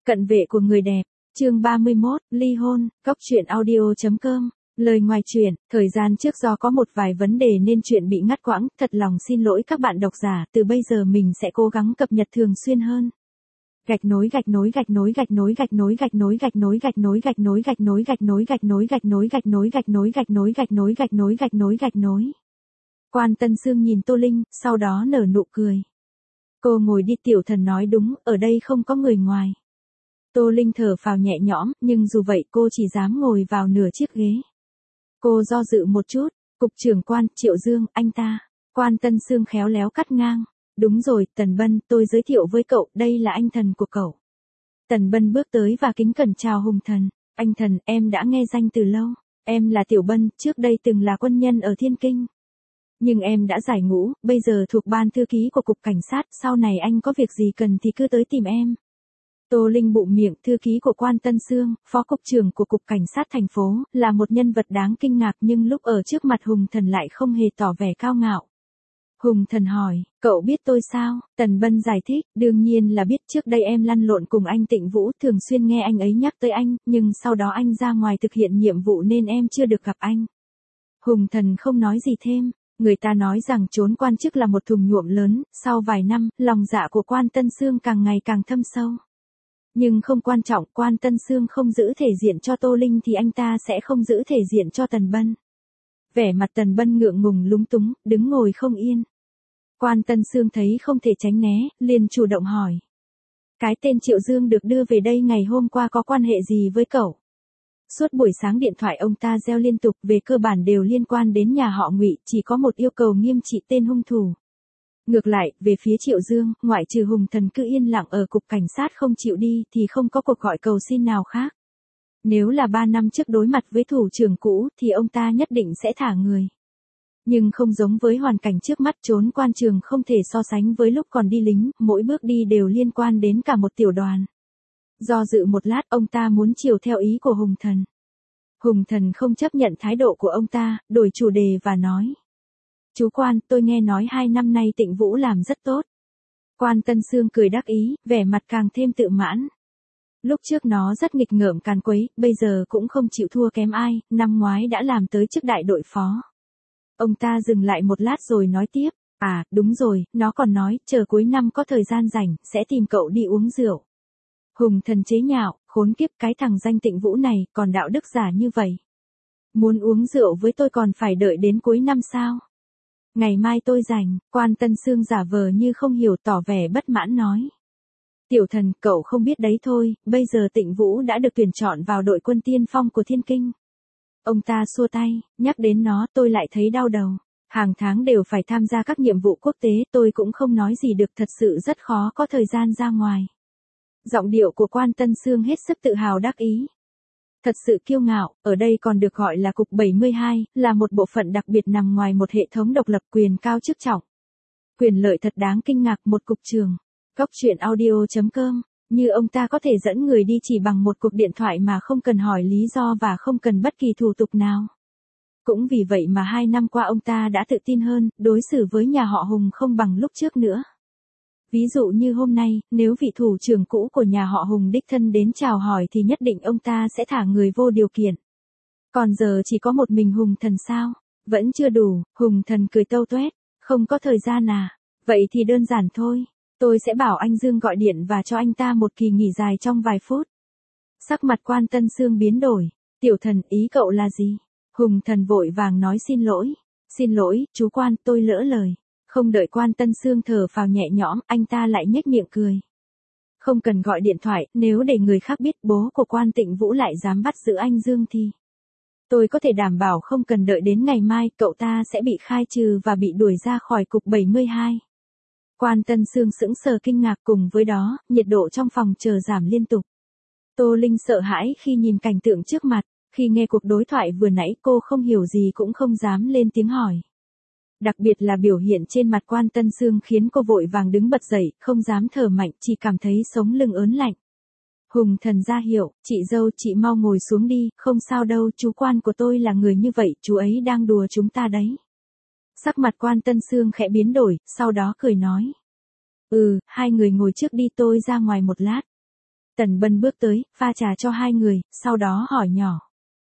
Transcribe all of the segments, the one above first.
Cận vệ của người đẹp, chương 31, ly hôn, góc truyện audio.com. Lời ngoài truyện, thời gian trước do có một vài vấn đề nên chuyện bị ngắt quãng, thật lòng xin lỗi các bạn độc giả, từ bây giờ mình sẽ cố gắng cập nhật thường xuyên hơn. Gạch nối gạch nối gạch nối gạch nối gạch nối gạch nối gạch nối gạch nối gạch nối gạch nối gạch nối gạch nối gạch nối gạch nối gạch nối gạch nối gạch nối gạch nối gạch nối gạch nối. Quan Tân Sương nhìn Tô Linh, sau đó nở nụ cười. Cô ngồi đi, Tiểu Thần nói đúng, ở đây không có người ngoài. Tô Linh thở phào nhẹ nhõm, nhưng dù vậy cô chỉ dám ngồi vào nửa chiếc ghế. Cô do dự một chút, cục trưởng Quan, Triệu Dương, anh ta. Quan Tân Sương khéo léo cắt ngang. Đúng rồi, Tần Bân, tôi giới thiệu với cậu, đây là anh thần của cậu. Tần Bân bước tới và kính cẩn chào Hùng Thần. Anh thần, em đã nghe danh từ lâu. Em là Tiểu Bân, trước đây từng là quân nhân ở Thiên Kinh. Nhưng em đã giải ngũ, bây giờ thuộc ban thư ký của Cục Cảnh sát, sau này anh có việc gì cần thì cứ tới tìm em. Tô Linh bụm miệng, thư ký của Quan Tân Sương, phó cục trưởng của Cục Cảnh sát thành phố, là một nhân vật đáng kinh ngạc nhưng lúc ở trước mặt Hùng Thần lại không hề tỏ vẻ cao ngạo. Hùng Thần hỏi, cậu biết tôi sao? Tần Bân giải thích, đương nhiên là biết, trước đây em lăn lộn cùng anh Tịnh Vũ, thường xuyên nghe anh ấy nhắc tới anh, nhưng sau đó anh ra ngoài thực hiện nhiệm vụ nên em chưa được gặp anh. Hùng Thần không nói gì thêm. Người ta nói rằng trốn quan chức là một thùng nhuộm lớn, sau vài năm, lòng dạ của Quan Tân Sương càng ngày càng thâm sâu. Nhưng không quan trọng, Quan Tân Sương không giữ thể diện cho Tô Linh thì anh ta sẽ không giữ thể diện cho Tần Bân. Vẻ mặt Tần Bân ngượng ngùng lúng túng, đứng ngồi không yên. Quan Tân Sương thấy không thể tránh né, liền chủ động hỏi. Cái tên Triệu Dương được đưa về đây ngày hôm qua có quan hệ gì với cậu? Suốt buổi sáng điện thoại ông ta reo liên tục, về cơ bản đều liên quan đến nhà họ Ngụy, chỉ có một yêu cầu nghiêm trị tên hung thủ. Ngược lại, về phía Triệu Dương, ngoại trừ Hùng Thần cứ yên lặng ở Cục Cảnh sát không chịu đi thì không có cuộc gọi cầu xin nào khác. Nếu là 3 năm trước đối mặt với thủ trưởng cũ thì ông ta nhất định sẽ thả người. Nhưng không giống với hoàn cảnh trước mắt, trốn quan trường không thể so sánh với lúc còn đi lính, mỗi bước đi đều liên quan đến cả một tiểu đoàn. Do dự một lát, ông ta muốn chiều theo ý của Hùng Thần. Hùng Thần không chấp nhận thái độ của ông ta, đổi chủ đề và nói. Chú Quan, tôi nghe nói 2 năm nay Tịnh Vũ làm rất tốt. Quan Tân Sương cười đắc ý, vẻ mặt càng thêm tự mãn. Lúc trước nó rất nghịch ngợm càn quấy, bây giờ cũng không chịu thua kém ai, năm ngoái đã làm tới chức đại đội phó. Ông ta dừng lại một lát rồi nói tiếp, à, đúng rồi, nó còn nói, chờ cuối năm có thời gian rảnh, sẽ tìm cậu đi uống rượu. Hùng Thần chế nhạo, khốn kiếp, cái thằng danh Tịnh Vũ này, còn đạo đức giả như vậy. Muốn uống rượu với tôi còn phải đợi đến cuối năm sao? Ngày mai tôi rảnh. Quan Tân Sương giả vờ như không hiểu, tỏ vẻ bất mãn nói. Tiểu Thần, cậu không biết đấy thôi, bây giờ Tịnh Vũ đã được tuyển chọn vào đội quân tiên phong của Thiên Kinh. Ông ta xua tay, nhắc đến nó tôi lại thấy đau đầu. Hàng tháng đều phải tham gia các nhiệm vụ quốc tế, tôi cũng không nói gì được, thật sự rất khó có thời gian ra ngoài. Giọng điệu của Quan Tân Sương hết sức tự hào đắc ý. Thật sự kiêu ngạo, ở đây còn được gọi là Cục 72, là một bộ phận đặc biệt nằm ngoài một hệ thống độc lập, quyền cao chức trọng. Quyền lợi thật đáng kinh ngạc, một cục trưởng. Góc truyện audio.com, như ông ta có thể dẫn người đi chỉ bằng một cuộc điện thoại mà không cần hỏi lý do và không cần bất kỳ thủ tục nào. Cũng vì vậy mà 2 năm qua ông ta đã tự tin hơn, đối xử với nhà họ Hùng không bằng lúc trước nữa. Ví dụ như hôm nay, nếu vị thủ trưởng cũ của nhà họ Hùng đích thân đến chào hỏi thì nhất định ông ta sẽ thả người vô điều kiện. Còn giờ chỉ có một mình Hùng Thần sao? Vẫn chưa đủ. Hùng Thần cười tâu tuét. Không có thời gian à? Vậy thì đơn giản thôi. Tôi sẽ bảo anh Dương gọi điện và cho anh ta một kỳ nghỉ dài trong vài phút. Sắc mặt Quan Tân Sương biến đổi. Tiểu Thần, ý cậu là gì? Hùng Thần vội vàng nói xin lỗi. Xin lỗi, chú Quan, tôi lỡ lời. Không đợi Quan Tân Sương thở phào nhẹ nhõm, anh ta lại nhếch miệng cười. Không cần gọi điện thoại, nếu để người khác biết bố của Quan Tịnh Vũ lại dám bắt giữ anh Dương thì... Tôi có thể đảm bảo không cần đợi đến ngày mai, cậu ta sẽ bị khai trừ và bị đuổi ra khỏi Cục 72. Quan Tân Sương sững sờ kinh ngạc, cùng với đó, nhiệt độ trong phòng chờ giảm liên tục. Tô Linh sợ hãi khi nhìn cảnh tượng trước mặt, khi nghe cuộc đối thoại vừa nãy cô không hiểu gì cũng không dám lên tiếng hỏi. Đặc biệt là biểu hiện trên mặt Quan Tân Sương khiến cô vội vàng đứng bật dậy, không dám thở mạnh, chỉ cảm thấy sống lưng ớn lạnh. Hùng Thần ra hiệu, chị dâu, chị mau ngồi xuống đi, không sao đâu, chú Quan của tôi là người như vậy, chú ấy đang đùa chúng ta đấy. Sắc mặt Quan Tân Sương khẽ biến đổi, sau đó cười nói. Hai người ngồi trước đi, tôi ra ngoài một lát. Tần Bân bước tới, pha trà cho hai người, sau đó hỏi nhỏ.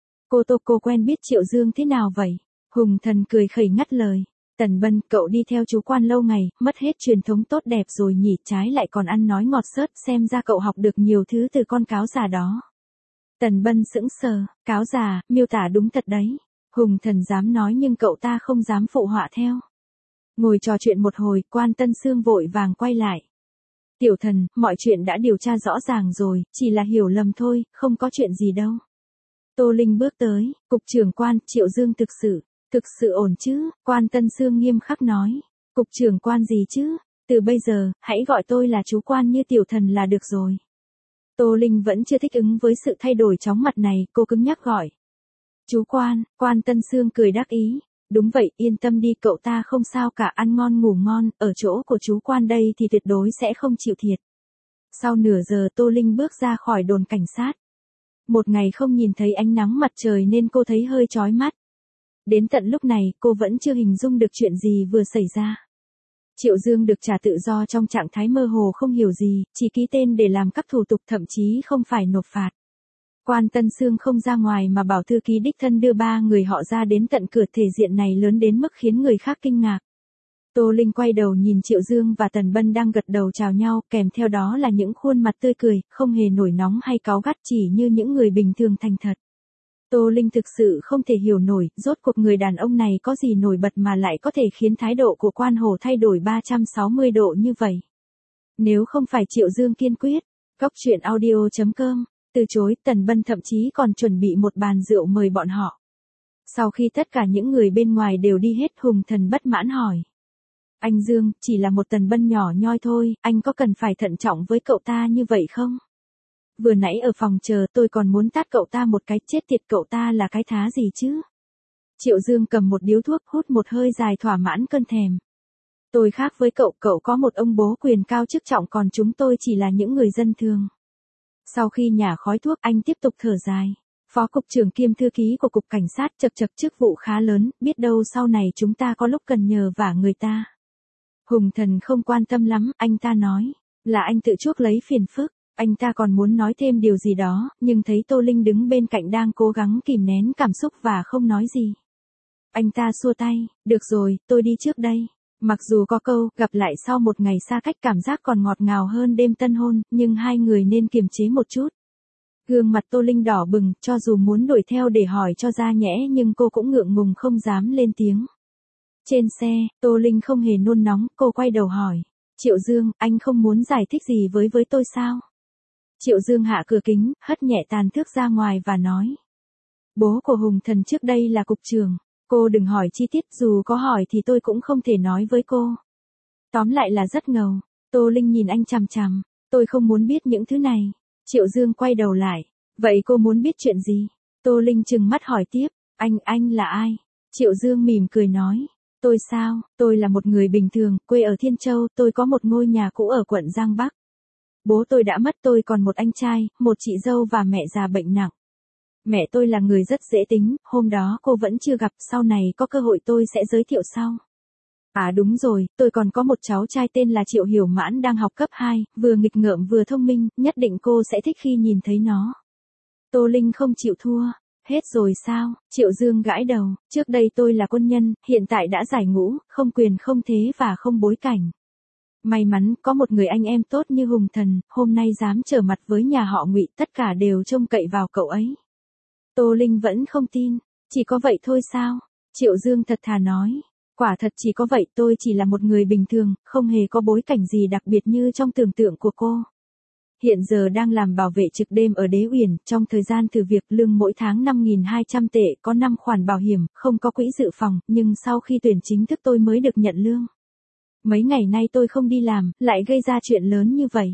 Cô quen biết Triệu Dương thế nào vậy? Hùng Thần cười khẩy ngắt lời. Tần Bân, cậu đi theo chú quan lâu ngày, mất hết truyền thống tốt đẹp rồi nhỉ, trái lại còn ăn nói ngọt xớt, xem ra cậu học được nhiều thứ từ con cáo già đó. Tần Bân sững sờ, cáo già, miêu tả đúng thật đấy. Hùng Thần dám nói nhưng cậu ta không dám phụ họa theo. Ngồi trò chuyện một hồi, Quan Tân Sương vội vàng quay lại. Tiểu Thần, mọi chuyện đã điều tra rõ ràng rồi, chỉ là hiểu lầm thôi, không có chuyện gì đâu. Tô Linh bước tới, Cục trưởng Quan, Triệu Dương thực sự ổn chứ, Quan Tân Sương nghiêm khắc nói. Cục trưởng Quan gì chứ, từ bây giờ, hãy gọi tôi là chú Quan như Tiểu Thần là được rồi. Tô Linh vẫn chưa thích ứng với sự thay đổi chóng mặt này, cô cứng nhắc gọi. Chú Quan, Quan Tân Sương cười đắc ý. Đúng vậy, yên tâm đi, cậu ta không sao cả, ăn ngon ngủ ngon, ở chỗ của chú Quan đây thì tuyệt đối sẽ không chịu thiệt. Sau nửa giờ Tô Linh bước ra khỏi đồn cảnh sát. Một ngày không nhìn thấy ánh nắng mặt trời nên cô thấy hơi chói mắt. Đến tận lúc này cô vẫn chưa hình dung được chuyện gì vừa xảy ra. Triệu Dương được trả tự do trong trạng thái mơ hồ không hiểu gì, chỉ ký tên để làm các thủ tục, thậm chí không phải nộp phạt. Quan Tân Sương không ra ngoài mà bảo thư ký đích thân đưa ba người họ ra đến tận cửa, thể diện này lớn đến mức khiến người khác kinh ngạc. Tô Linh quay đầu nhìn Triệu Dương và Tần Bân đang gật đầu chào nhau, kèm theo đó là những khuôn mặt tươi cười, không hề nổi nóng hay cáu gắt, chỉ như những người bình thường thành thật. Tô Linh thực sự không thể hiểu nổi, rốt cuộc người đàn ông này có gì nổi bật mà lại có thể khiến thái độ của Quan Hồ thay đổi 360 độ như vậy. Nếu không phải Triệu Dương kiên quyết, Góc Truyện Audio.com từ chối, Tần Bân thậm chí còn chuẩn bị một bàn rượu mời bọn họ. Sau khi tất cả những người bên ngoài đều đi hết, Hùng Thần bất mãn hỏi. Anh Dương, chỉ là một Tần Bân nhỏ nhoi thôi, anh có cần phải thận trọng với cậu ta như vậy không? Vừa nãy ở phòng chờ tôi còn muốn tát cậu ta một cái, chết tiệt, cậu ta là cái thá gì chứ? Triệu Dương cầm một điếu thuốc, hút một hơi dài thỏa mãn cơn thèm. Tôi khác với cậu có một ông bố quyền cao chức trọng, còn chúng tôi chỉ là những người dân thường. Sau khi nhả khói thuốc, anh tiếp tục thở dài. Phó cục trưởng kiêm thư ký của cục cảnh sát, chật chức vụ khá lớn, biết đâu sau này chúng ta có lúc cần nhờ vả người ta. Hùng Thần không quan tâm lắm, anh ta nói, là anh tự chuốc lấy phiền phức. Anh ta còn muốn nói thêm điều gì đó, nhưng thấy Tô Linh đứng bên cạnh đang cố gắng kìm nén cảm xúc và không nói gì. Anh ta xua tay, được rồi, tôi đi trước đây. Mặc dù có câu, gặp lại sau một ngày xa cách cảm giác còn ngọt ngào hơn đêm tân hôn, nhưng hai người nên kiềm chế một chút. Gương mặt Tô Linh đỏ bừng, cho dù muốn đuổi theo để hỏi cho ra nhẽ nhưng cô cũng ngượng ngùng không dám lên tiếng. Trên xe, Tô Linh không hề nôn nóng, cô quay đầu hỏi. Triệu Dương, anh không muốn giải thích gì với tôi sao? Triệu Dương hạ cửa kính, hất nhẹ tàn thước ra ngoài và nói. Bố của Hùng Thần trước đây là cục trưởng. Cô đừng hỏi chi tiết, dù có hỏi thì tôi cũng không thể nói với cô. Tóm lại là rất ngầu. Tô Linh nhìn anh chằm chằm. Tôi không muốn biết những thứ này. Triệu Dương quay đầu lại. Vậy cô muốn biết chuyện gì? Tô Linh trừng mắt hỏi tiếp. Anh là ai? Triệu Dương mỉm cười nói. Tôi sao? Tôi là một người bình thường, quê ở Thiên Châu, tôi có một ngôi nhà cũ ở quận Giang Bắc. Bố tôi đã mất, tôi còn một anh trai, một chị dâu và mẹ già bệnh nặng. Mẹ tôi là người rất dễ tính, hôm đó cô vẫn chưa gặp, sau này có cơ hội tôi sẽ giới thiệu sau. À đúng rồi, tôi còn có một cháu trai tên là Triệu Hiểu Mãn đang học cấp 2, vừa nghịch ngợm vừa thông minh, nhất định cô sẽ thích khi nhìn thấy nó. Tô Linh không chịu thua. Hết rồi sao? Triệu Dương gãi đầu, trước đây tôi là quân nhân, hiện tại đã giải ngũ, không quyền không thế và không bối cảnh. May mắn, có một người anh em tốt như Hùng Thần, hôm nay dám trở mặt với nhà họ Ngụy, tất cả đều trông cậy vào cậu ấy. Tô Linh vẫn không tin, chỉ có vậy thôi sao? Triệu Dương thật thà nói, quả thật chỉ có vậy, tôi chỉ là một người bình thường, không hề có bối cảnh gì đặc biệt như trong tưởng tượng của cô. Hiện giờ đang làm bảo vệ trực đêm ở Đế Uyển, trong thời gian thử việc lương mỗi tháng 5.200 tệ, có 5 khoản bảo hiểm, không có quỹ dự phòng, nhưng sau khi tuyển chính thức tôi mới được nhận lương. Mấy ngày nay tôi không đi làm, lại gây ra chuyện lớn như vậy.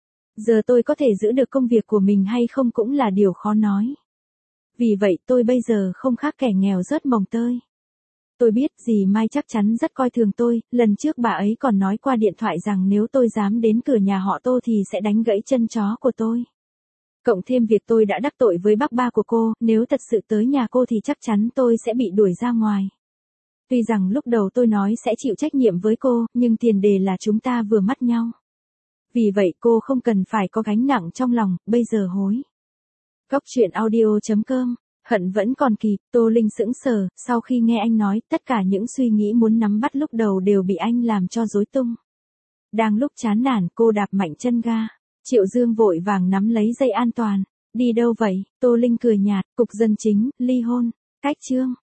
Giờ tôi có thể giữ được công việc của mình hay không cũng là điều khó nói. Vì vậy tôi bây giờ không khác kẻ nghèo rớt mồng tơi. Tôi biết dì Mai chắc chắn rất coi thường tôi, lần trước bà ấy còn nói qua điện thoại rằng nếu tôi dám đến cửa nhà họ Tô thì sẽ đánh gãy chân chó của tôi. Cộng thêm việc tôi đã đắc tội với bác ba của cô, nếu thật sự tới nhà cô thì chắc chắn tôi sẽ bị đuổi ra ngoài. Tuy rằng lúc đầu tôi nói sẽ chịu trách nhiệm với cô, nhưng tiền đề là chúng ta vừa mắt nhau. Vì vậy cô không cần phải có gánh nặng trong lòng, bây giờ hối. Cốc truyện audio.com. Hận vẫn còn kịp, Tô Linh sững sờ, sau khi nghe anh nói, tất cả những suy nghĩ muốn nắm bắt lúc đầu đều bị anh làm cho rối tung. Đang lúc chán nản, cô đạp mạnh chân ga. Triệu Dương vội vàng nắm lấy dây an toàn. Đi đâu vậy? Tô Linh cười nhạt, cục dân chính, ly hôn. Cách chương.